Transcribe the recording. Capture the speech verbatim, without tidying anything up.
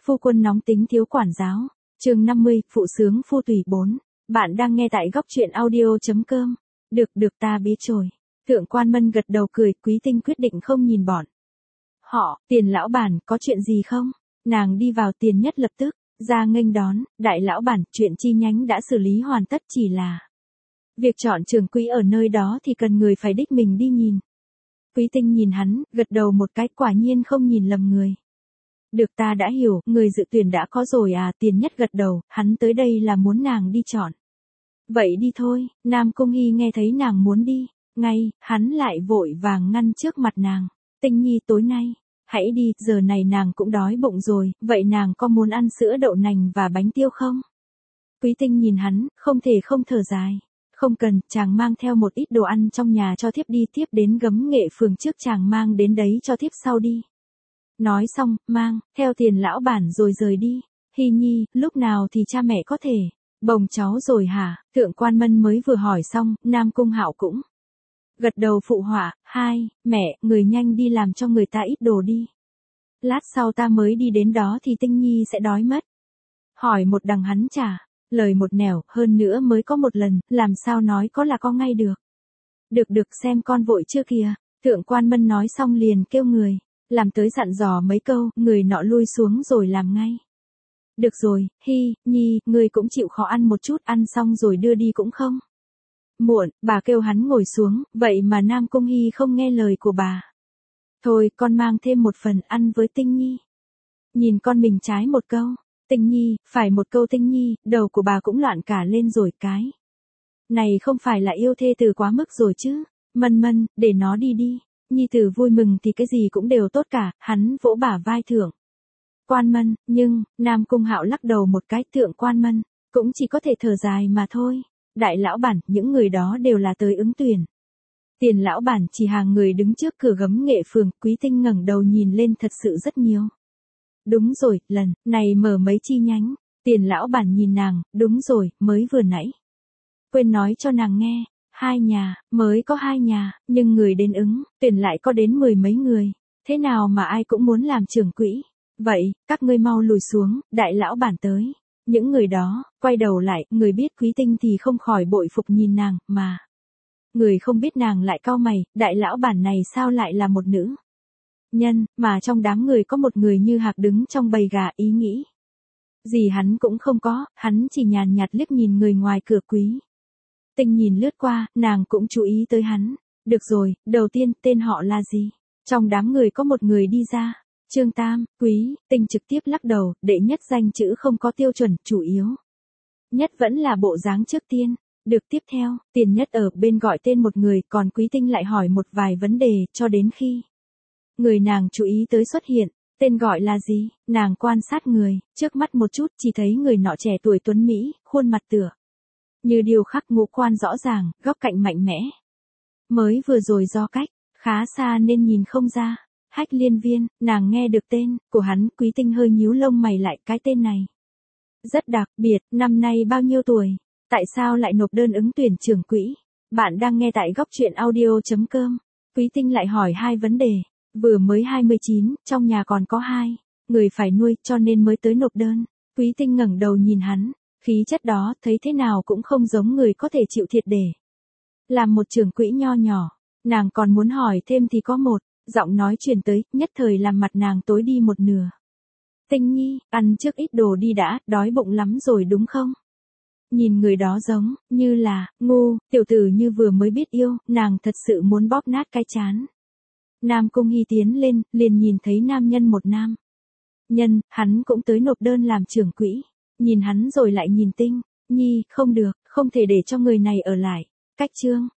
Phu quân nóng tính thiếu quản giáo. Chương năm mươi, phụ sướng phu tùy bốn. Bạn đang nghe tại góc truyện audio.com. Được được ta biết rồi. Thượng Quan Mân gật đầu cười, Quý Tinh quyết định không nhìn bọn họ. Tiền lão bản, có chuyện gì không? Nàng đi vào, Tiền Nhất lập tức ra nghênh đón. Đại lão bản, chuyện chi nhánh đã xử lý hoàn tất, chỉ là việc chọn trưởng quỹ ở nơi đó thì cần người phải đích mình đi nhìn. Quý Tinh nhìn hắn, gật đầu một cái, quả nhiên không nhìn lầm người. Được, ta đã hiểu, người dự tuyển đã có rồi à? Tiền Nhất gật đầu, hắn tới đây là muốn nàng đi chọn. Vậy đi thôi. Nam Cung Hy nghe thấy nàng muốn đi, ngay, hắn lại vội vàng ngăn trước mặt nàng. Tinh Nhi, tối nay hãy đi, giờ này nàng cũng đói bụng rồi, vậy nàng có muốn ăn sữa đậu nành và bánh tiêu không? Quý Tinh nhìn hắn, không thể không thở dài. Không cần, chàng mang theo một ít đồ ăn trong nhà cho thiếp đi, tiếp đến Gấm Nghệ Phường trước chàng mang đến đấy cho thiếp sau đi. Nói xong, mang theo Tiền lão bản rồi rời đi. Hy Nhi, lúc nào thì cha mẹ có thể bồng cháu rồi hả? Thượng Quan Mân mới vừa hỏi xong, Nam Cung Hạo cũng gật đầu phụ họa. Hai, mẹ, người nhanh đi làm cho người ta ít đồ đi. Lát sau ta mới đi đến đó thì Tinh Nhi sẽ đói mất. Hỏi một đằng hắn trả lời một nẻo, hơn nữa mới có một lần, làm sao nói có là có ngay được. Được được, xem con vội chưa kìa. Thượng Quan Mân nói xong liền kêu người làm tới dặn dò mấy câu, người nọ lui xuống rồi làm ngay. Được rồi, Hy Nhi, ngươi cũng chịu khó ăn một chút, ăn xong rồi đưa đi cũng không muộn. Bà kêu hắn ngồi xuống, vậy mà Nam Cung Hy không nghe lời của bà. Thôi, con mang thêm một phần ăn với Tinh Nhi. Nhìn con mình trái một câu. Tinh Nhi, phải một câu Tinh Nhi, đầu của bà cũng loạn cả lên rồi. Cái này không phải là yêu thê từ quá mức rồi chứ? Mân Mân, để nó đi đi. Nhi tử vui mừng thì cái gì cũng đều tốt cả. Hắn vỗ bả vai Thượng Quan Mân, nhưng Nam Cung Hạo lắc đầu một cái. Thượng Quan Mân cũng chỉ có thể thở dài mà thôi. Đại lão bản, những người đó đều là tới ứng tuyển. Tiền lão bản chỉ hàng người đứng trước cửa Gấm Nghệ Phường. Quý Tinh ngẩng đầu nhìn lên, thật sự rất nhiều. Đúng rồi, lần này mở mấy chi nhánh. Tiền lão bản nhìn nàng, đúng rồi, mới vừa nãy quên nói cho nàng nghe. Hai nhà, mới có hai nhà, nhưng người đến ứng tuyển lại có đến mười mấy người. Thế nào mà ai cũng muốn làm trưởng quỹ? Vậy, các ngươi mau lùi xuống, đại lão bản tới. Những người đó quay đầu lại, người biết Quý Tinh thì không khỏi bội phục nhìn nàng, mà người không biết nàng lại cau mày. Đại lão bản này sao lại là một nữ nhân, mà trong đám người có một người như hạc đứng trong bầy gà? Ý nghĩ gì hắn cũng không có, hắn chỉ nhàn nhạt liếc nhìn người ngoài cửa. Quý Tinh nhìn lướt qua, nàng cũng chú ý tới hắn. Được rồi, đầu tiên, tên họ là gì? Trong đám người có một người đi ra. Trương Tam. Quý Tinh trực tiếp lắc đầu, đệ nhất danh chữ không có tiêu chuẩn, chủ yếu nhất vẫn là bộ dáng trước tiên. Được, tiếp theo, Tiền Nhất ở bên gọi tên một người, còn Quý Tinh lại hỏi một vài vấn đề, cho đến khi người nàng chú ý tới xuất hiện. Tên gọi là gì? Nàng quan sát người trước mắt một chút, chỉ thấy người nọ trẻ tuổi tuấn Mỹ, khuôn mặt tựa như điêu khắc, ngũ quan rõ ràng, góc cạnh mạnh mẽ. Mới vừa rồi do cách khá xa nên nhìn không ra. Hách Liên Viên. Nàng nghe được tên của hắn, Quý Tinh hơi nhíu lông mày lại, cái tên này rất đặc biệt. Năm nay bao nhiêu tuổi? Tại sao lại nộp đơn ứng tuyển trưởng quỹ? Bạn đang nghe tại góc truyện audio.com. Quý Tinh lại hỏi hai vấn đề. Vừa mới hai mươi chín, trong nhà còn có hai người phải nuôi, cho nên mới tới nộp đơn. Quý Tinh ngẩng đầu nhìn hắn, khí chất đó thấy thế nào cũng không giống người có thể chịu thiệt để làm một trưởng quỹ nho nhỏ. Nàng còn muốn hỏi thêm thì có một giọng nói truyền tới, nhất thời làm mặt nàng tối đi một nửa. Tinh Nhi, ăn trước ít đồ đi đã, đói bụng lắm rồi đúng không? Nhìn người đó giống như là ngu tiểu tử như vừa mới biết yêu, nàng thật sự muốn bóp nát cái chán. Nam Cung Hy tiến lên, liền nhìn thấy nam nhân, một nam nhân, hắn cũng tới nộp đơn làm trưởng quỹ. Nhìn hắn rồi lại nhìn Tinh Nhi, không được, không thể để cho người này ở lại. Cách Trương